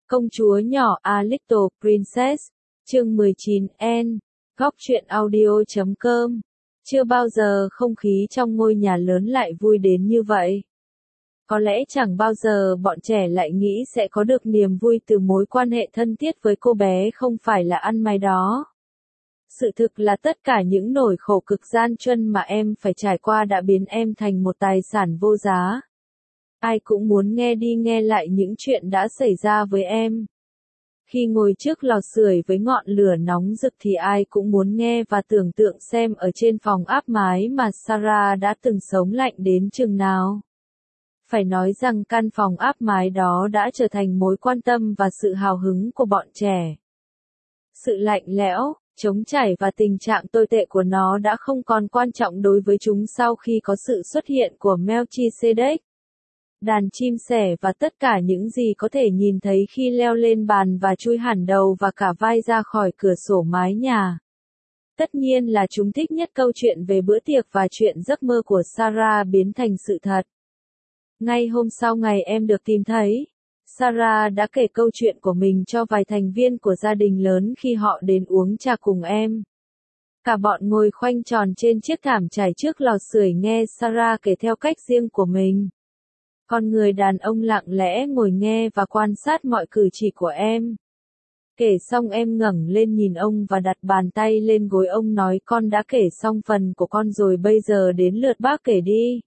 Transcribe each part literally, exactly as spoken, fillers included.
Công chúa nhỏ A Little Princess, chương mười chín N, góc truyện audio chấm com. Chưa bao giờ không khí trong ngôi nhà lớn lại vui đến như vậy. Có lẽ chẳng bao giờ bọn trẻ lại nghĩ sẽ có được niềm vui từ mối quan hệ thân thiết với cô bé không phải là ăn mày đó. Sự thực là tất cả những nỗi khổ cực gian truân mà em phải trải qua đã biến em thành một tài sản vô giá. Ai cũng muốn nghe đi nghe lại những chuyện đã xảy ra với em. Khi ngồi trước lò sưởi với ngọn lửa nóng rực thì ai cũng muốn nghe và tưởng tượng xem ở trên phòng áp mái mà Sarah đã từng sống lạnh đến chừng nào. Phải nói rằng căn phòng áp mái đó đã trở thành mối quan tâm và sự hào hứng của bọn trẻ. Sự lạnh lẽo, trống trải và tình trạng tồi tệ của nó đã không còn quan trọng đối với chúng sau khi có sự xuất hiện của Melchizedek. Đàn chim sẻ và tất cả những gì có thể nhìn thấy khi leo lên bàn và chui hẳn đầu và cả vai ra khỏi cửa sổ mái nhà. Tất nhiên là chúng thích nhất câu chuyện về bữa tiệc và chuyện giấc mơ của Sarah biến thành sự thật. Ngay hôm sau ngày em được tìm thấy, Sarah đã kể câu chuyện của mình cho vài thành viên của gia đình lớn khi họ đến uống trà cùng em. Cả bọn ngồi khoanh tròn trên chiếc thảm trải trước lò sưởi nghe Sarah kể theo cách riêng của mình. Con người đàn ông lặng lẽ ngồi nghe và quan sát mọi cử chỉ của em. Kể xong em ngẩng lên nhìn ông và đặt bàn tay lên gối ông nói con đã kể xong phần của con rồi bây giờ đến lượt bác kể đi.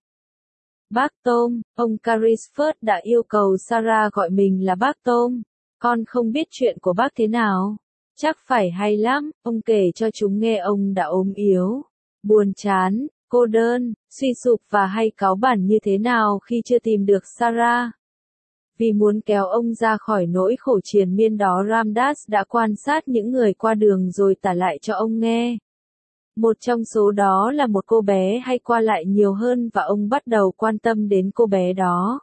Bác Tom, ông Carrisford đã yêu cầu Sarah gọi mình là bác Tom. Con không biết chuyện của bác thế nào. Chắc phải hay lắm, ông kể cho chúng nghe ông đã ốm yếu, buồn chán, cô đơn, suy sụp và hay cáu bẳn như thế nào khi chưa tìm được Sarah. Vì muốn kéo ông ra khỏi nỗi khổ triền miên đó, Ramdas đã quan sát những người qua đường rồi tả lại cho ông nghe. Một trong số đó là một cô bé hay qua lại nhiều hơn và ông bắt đầu quan tâm đến cô bé đó.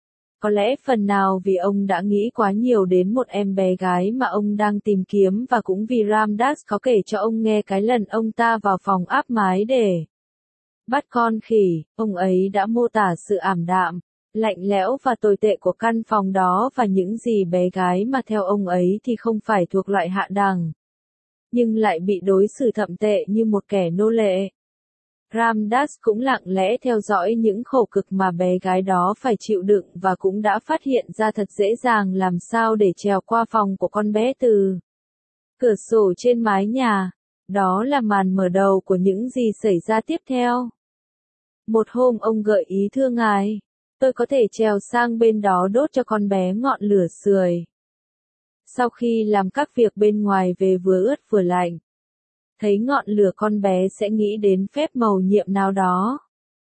Có lẽ phần nào vì ông đã nghĩ quá nhiều đến một em bé gái mà ông đang tìm kiếm và cũng vì Ramdas có kể cho ông nghe cái lần ông ta vào phòng áp mái để bắt con khỉ, ông ấy đã mô tả sự ảm đạm, lạnh lẽo và tồi tệ của căn phòng đó và những gì bé gái mà theo ông ấy thì không phải thuộc loại hạ đẳng, nhưng lại bị đối xử thậm tệ như một kẻ nô lệ. Ramdas cũng lặng lẽ theo dõi những khổ cực mà bé gái đó phải chịu đựng và cũng đã phát hiện ra thật dễ dàng làm sao để trèo qua phòng của con bé từ cửa sổ trên mái nhà. Đó là màn mở đầu của những gì xảy ra tiếp theo. Một hôm ông gợi ý thưa ngài, tôi có thể trèo sang bên đó đốt cho con bé ngọn lửa sưởi. Sau khi làm các việc bên ngoài về vừa ướt vừa lạnh, thấy ngọn lửa con bé sẽ nghĩ đến phép mầu nhiệm nào đó.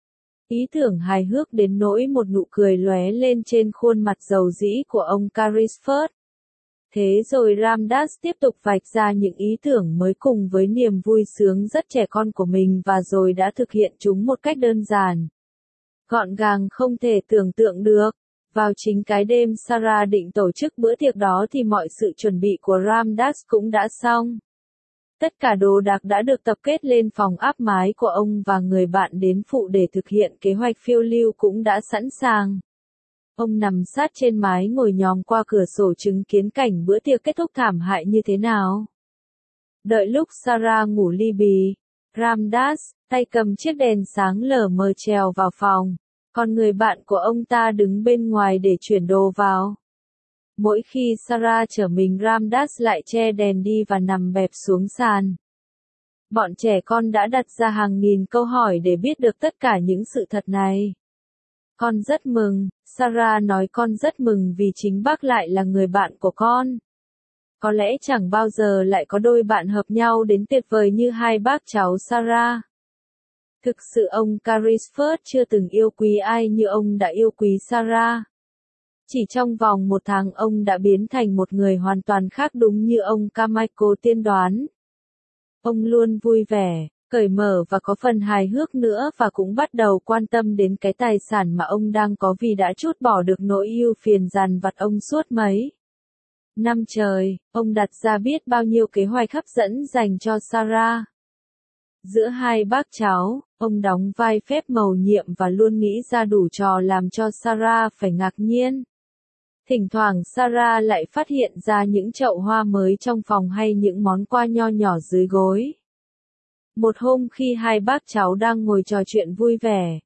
Ý tưởng hài hước đến nỗi một nụ cười lóe lên trên khuôn mặt dầu dĩ của ông Carrisford. Thế rồi Ramdas tiếp tục vạch ra những ý tưởng mới cùng với niềm vui sướng rất trẻ con của mình và rồi đã thực hiện chúng một cách đơn giản, gọn gàng không thể tưởng tượng được. Vào chính cái đêm Sarah định tổ chức bữa tiệc đó thì mọi sự chuẩn bị của Ramdas cũng đã xong. Tất cả đồ đạc đã được tập kết lên phòng áp mái của ông và người bạn đến phụ để thực hiện kế hoạch phiêu lưu cũng đã sẵn sàng. Ông nằm sát trên mái ngồi nhòm qua cửa sổ chứng kiến cảnh bữa tiệc kết thúc thảm hại như thế nào. Đợi lúc Sarah ngủ li bì, Ramdas, tay cầm chiếc đèn sáng lờ mờ trèo vào phòng, còn người bạn của ông ta đứng bên ngoài để chuyển đồ vào. Mỗi khi Sarah chở mình Ramdas lại che đèn đi và nằm bẹp xuống sàn. Bọn trẻ con đã đặt ra hàng nghìn câu hỏi để biết được tất cả những sự thật này. Con rất mừng, Sarah nói con rất mừng vì chính bác lại là người bạn của con. Có lẽ chẳng bao giờ lại có đôi bạn hợp nhau đến tuyệt vời như hai bác cháu Sarah. Thực sự ông Carrisford chưa từng yêu quý ai như ông đã yêu quý Sarah. Chỉ trong vòng một tháng ông đã biến thành một người hoàn toàn khác đúng như ông Carmichael tiên đoán. Ông luôn vui vẻ, cởi mở và có phần hài hước nữa và cũng bắt đầu quan tâm đến cái tài sản mà ông đang có vì đã trút bỏ được nỗi ưu phiền dằn vặt ông suốt mấy năm trời. Ông đặt ra biết bao nhiêu kế hoạch hấp dẫn dành cho Sarah. Giữa hai bác cháu, ông đóng vai phép mầu nhiệm và luôn nghĩ ra đủ trò làm cho Sarah phải ngạc nhiên. Thỉnh thoảng Sarah lại phát hiện ra những chậu hoa mới trong phòng hay những món quà nho nhỏ dưới gối. Một hôm khi hai bác cháu đang ngồi trò chuyện vui vẻ,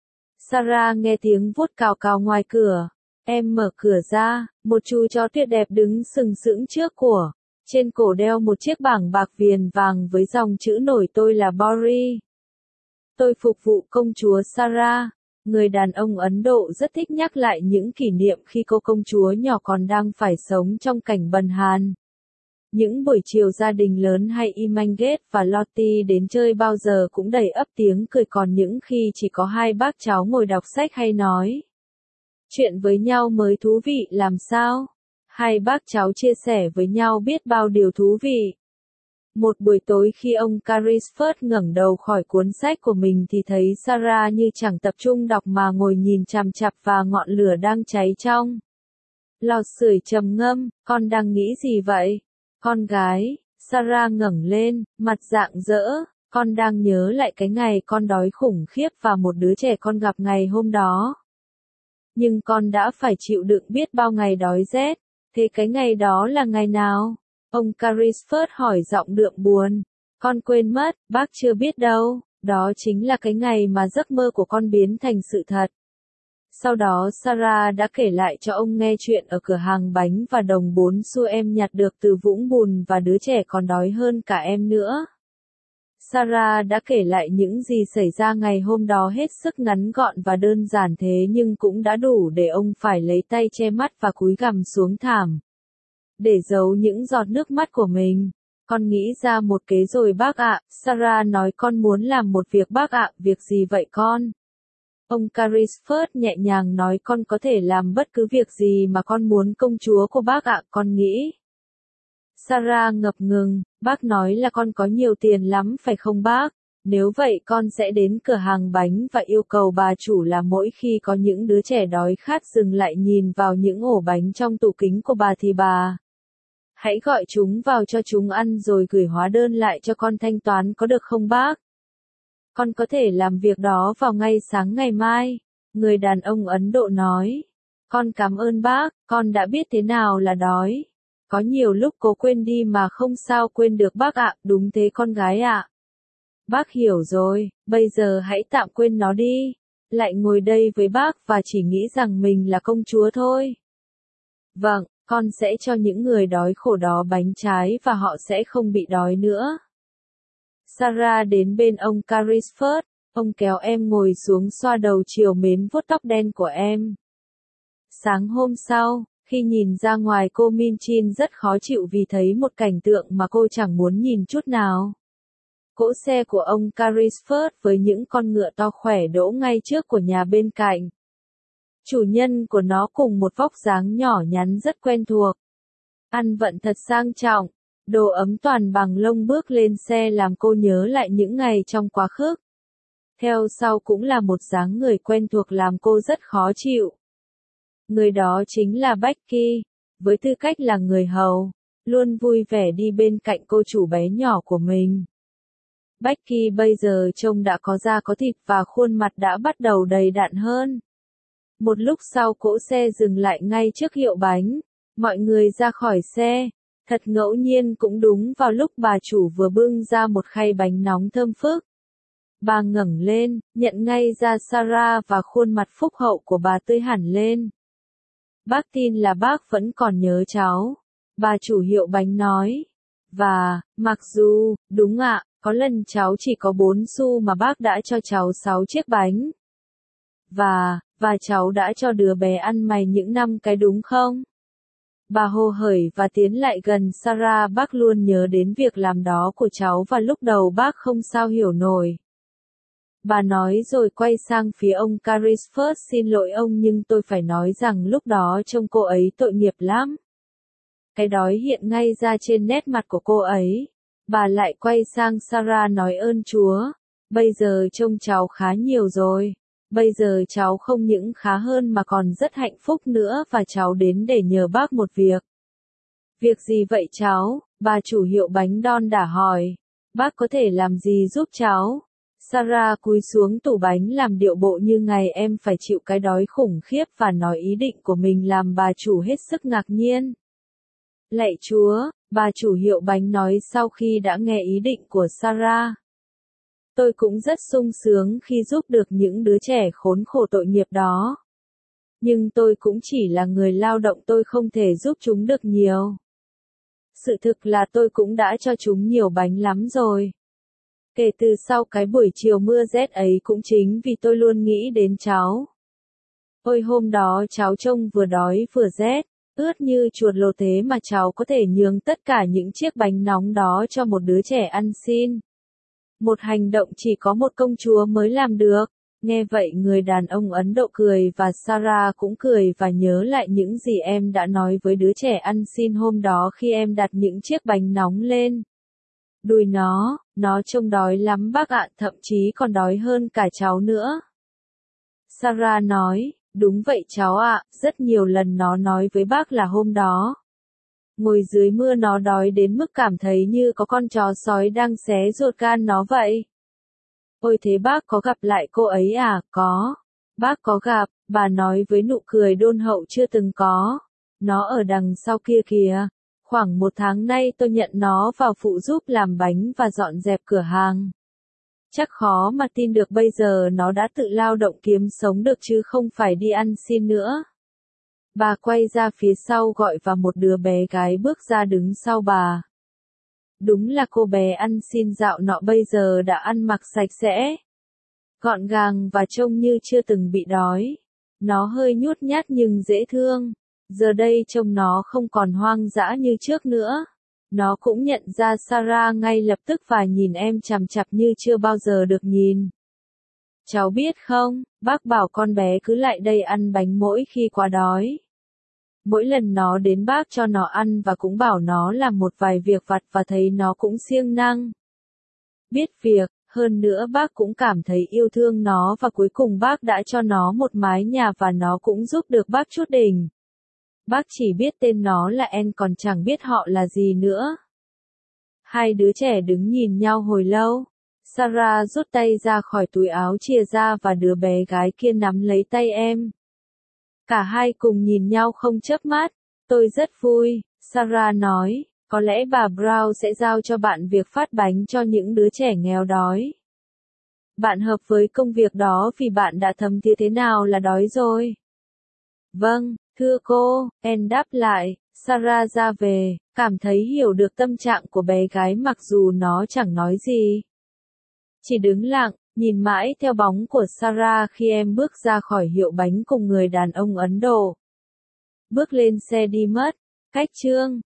Sarah nghe tiếng vuốt cào cào ngoài cửa. Em mở cửa ra, một chú chó tuyệt đẹp đứng sừng sững trước của. Trên cổ đeo một chiếc bảng bạc viền vàng với dòng chữ nổi tôi là Bori. Tôi phục vụ công chúa Sarah. Người đàn ông Ấn Độ rất thích nhắc lại những kỷ niệm khi cô công chúa nhỏ còn đang phải sống trong cảnh bần hàn. Những buổi chiều gia đình lớn hay Imangate và Lottie đến chơi bao giờ cũng đầy ắp tiếng cười, còn những khi chỉ có hai bác cháu ngồi đọc sách hay nói chuyện với nhau mới thú vị làm sao. Hai bác cháu chia sẻ với nhau biết bao điều thú vị. Một buổi tối khi ông Carrisford ngẩng đầu khỏi cuốn sách của mình thì thấy Sarah như chẳng tập trung đọc mà ngồi nhìn chằm chằm vào ngọn lửa đang cháy trong lò sưởi, trầm ngâm. Con đang nghĩ gì vậy? Con gái. Sarah ngẩng lên, mặt rạng rỡ. Con đang nhớ lại cái ngày con đói khủng khiếp và một đứa trẻ con gặp ngày hôm đó. Nhưng con đã phải chịu đựng biết bao ngày đói rét. Thế cái ngày đó là ngày nào? Ông Carrisford hỏi giọng đượm buồn. Con quên mất, bác chưa biết đâu. Đó chính là cái ngày mà giấc mơ của con biến thành sự thật. Sau đó Sarah đã kể lại cho ông nghe chuyện ở cửa hàng bánh và đồng bốn xu em nhặt được từ vũng bùn và đứa trẻ còn đói hơn cả em nữa. Sarah đã kể lại những gì xảy ra ngày hôm đó hết sức ngắn gọn và đơn giản, thế nhưng cũng đã đủ để ông phải lấy tay che mắt và cúi gằm xuống thảm để giấu những giọt nước mắt của mình. Con nghĩ ra một kế rồi bác ạ. Sarah nói. Con muốn làm một việc bác ạ. Việc gì vậy con? Ông Carrisford nhẹ nhàng nói. Con có thể làm bất cứ việc gì mà con muốn công chúa của bác ạ. Con nghĩ. Sarah ngập ngừng. Bác nói là con có nhiều tiền lắm phải không bác? Nếu vậy con sẽ đến cửa hàng bánh và yêu cầu bà chủ là mỗi khi có những đứa trẻ đói khát dừng lại nhìn vào những ổ bánh trong tủ kính của bà thì bà hãy gọi chúng vào cho chúng ăn rồi gửi hóa đơn lại cho con thanh toán, có được không bác? Con có thể làm việc đó vào ngay sáng ngày mai. Người đàn ông Ấn Độ nói. Con cảm ơn bác, con đã biết thế nào là đói. Có nhiều lúc cố quên đi mà không sao quên được bác ạ. Đúng thế con gái ạ. Bác hiểu rồi, bây giờ hãy tạm quên nó đi. Lại ngồi đây với bác và chỉ nghĩ rằng mình là công chúa thôi. Vâng, con sẽ cho những người đói khổ đó bánh trái và họ sẽ không bị đói nữa. Sarah đến bên ông Carrisford. Ông kéo em ngồi xuống xoa đầu chiều mến vuốt tóc đen của em. Sáng hôm sau, khi nhìn ra ngoài, cô Minchin rất khó chịu vì thấy một cảnh tượng mà cô chẳng muốn nhìn chút nào. Cỗ xe của ông Carrisford với những con ngựa to khỏe đỗ ngay trước của nhà bên cạnh. Chủ nhân của nó cùng một vóc dáng nhỏ nhắn rất quen thuộc. Ăn vận thật sang trọng, đồ ấm toàn bằng lông bước lên xe làm cô nhớ lại những ngày trong quá khứ. Theo sau cũng là một dáng người quen thuộc làm cô rất khó chịu. Người đó chính là Becky, với tư cách là người hầu, luôn vui vẻ đi bên cạnh cô chủ bé nhỏ của mình. Becky bây giờ trông đã có da có thịt và khuôn mặt đã bắt đầu đầy đặn hơn. Một lúc sau cỗ xe dừng lại ngay trước hiệu bánh. Mọi người ra khỏi xe. Thật ngẫu nhiên cũng đúng vào lúc bà chủ vừa bưng ra một khay bánh nóng thơm phức. Bà ngẩng lên, nhận ngay ra Sarah và khuôn mặt phúc hậu của bà tươi hẳn lên. Bác tin là bác vẫn còn nhớ cháu. Bà chủ hiệu bánh nói. Và, mặc dù, đúng ạ, có lần cháu chỉ có bốn xu mà bác đã cho cháu sáu chiếc bánh. Và, và cháu đã cho đứa bé ăn mày những năm cái đúng không? Bà hồ hởi và tiến lại gần Sarah. Bác luôn nhớ đến việc làm đó của cháu và lúc đầu bác không sao hiểu nổi. Bà nói rồi quay sang phía ông Carrisford. Xin lỗi ông nhưng tôi phải nói rằng lúc đó trông cô ấy tội nghiệp lắm. Cái đói hiện ngay ra trên nét mặt của cô ấy. Bà lại quay sang Sarah nói ơn Chúa. Bây giờ trông cháu khá nhiều rồi. Bây giờ cháu không những khá hơn mà còn rất hạnh phúc nữa và cháu đến để nhờ bác một việc. Việc gì vậy cháu? Bà chủ hiệu bánh đon đả hỏi. Bác có thể làm gì giúp cháu? Sarah cúi xuống tủ bánh làm điệu bộ như ngày em phải chịu cái đói khủng khiếp và nói ý định của mình làm bà chủ hết sức ngạc nhiên. Lạy Chúa, bà chủ hiệu bánh nói sau khi đã nghe ý định của Sarah. Tôi cũng rất sung sướng khi giúp được những đứa trẻ khốn khổ tội nghiệp đó. Nhưng tôi cũng chỉ là người lao động, tôi không thể giúp chúng được nhiều. Sự thực là tôi cũng đã cho chúng nhiều bánh lắm rồi. Kể từ sau cái buổi chiều mưa rét ấy cũng chính vì tôi luôn nghĩ đến cháu. Ôi hôm đó cháu trông vừa đói vừa rét, ướt như chuột lột thế mà cháu có thể nhường tất cả những chiếc bánh nóng đó cho một đứa trẻ ăn xin. Một hành động chỉ có một công chúa mới làm được. Nghe vậy người đàn ông Ấn Độ cười và Sarah cũng cười và nhớ lại những gì em đã nói với đứa trẻ ăn xin hôm đó khi em đặt những chiếc bánh nóng lên. Đùi nó, nó trông đói lắm bác ạ, thậm chí còn đói hơn cả cháu nữa. Sarah nói, đúng vậy cháu ạ, rất nhiều lần nó nói với bác là hôm đó. Ngồi dưới mưa nó đói đến mức cảm thấy như có con chó sói đang xé ruột gan nó vậy. Ôi thế bác có gặp lại cô ấy à? Có. Bác có gặp, bà nói với nụ cười đôn hậu chưa từng có. Nó ở đằng sau kia kìa. Khoảng một tháng nay tôi nhận nó vào phụ giúp làm bánh và dọn dẹp cửa hàng. Chắc khó mà tin được bây giờ nó đã tự lao động kiếm sống được chứ không phải đi ăn xin nữa. Bà quay ra phía sau gọi và một đứa bé gái bước ra đứng sau bà. Đúng là cô bé ăn xin dạo nọ bây giờ đã ăn mặc sạch sẽ, gọn gàng và trông như chưa từng bị đói. Nó hơi nhút nhát nhưng dễ thương. Giờ đây trông nó không còn hoang dã như trước nữa. Nó cũng nhận ra Sarah ngay lập tức và nhìn em chằm chằm như chưa bao giờ được nhìn. Cháu biết không, bác bảo con bé cứ lại đây ăn bánh mỗi khi quá đói. Mỗi lần nó đến bác cho nó ăn và cũng bảo nó làm một vài việc vặt và thấy nó cũng siêng năng. Biết việc, hơn nữa bác cũng cảm thấy yêu thương nó và cuối cùng bác đã cho nó một mái nhà và nó cũng giúp được bác chút đỉnh. Bác chỉ biết tên nó là En còn chẳng biết họ là gì nữa. Hai đứa trẻ đứng nhìn nhau hồi lâu. Sarah rút tay ra khỏi túi áo chìa ra và đứa bé gái kia nắm lấy tay em. Cả hai cùng nhìn nhau không chớp mắt. Tôi rất vui, Sarah nói, có lẽ bà Brown sẽ giao cho bạn việc phát bánh cho những đứa trẻ nghèo đói. Bạn hợp với công việc đó vì bạn đã thấm thía thế nào là đói rồi. Vâng, thưa cô, En đáp lại. Sarah ra về, cảm thấy hiểu được tâm trạng của bé gái mặc dù nó chẳng nói gì. Chỉ đứng lặng, nhìn mãi theo bóng của Sarah khi em bước ra khỏi hiệu bánh cùng người đàn ông Ấn Độ. Bước lên xe đi mất. Cách chương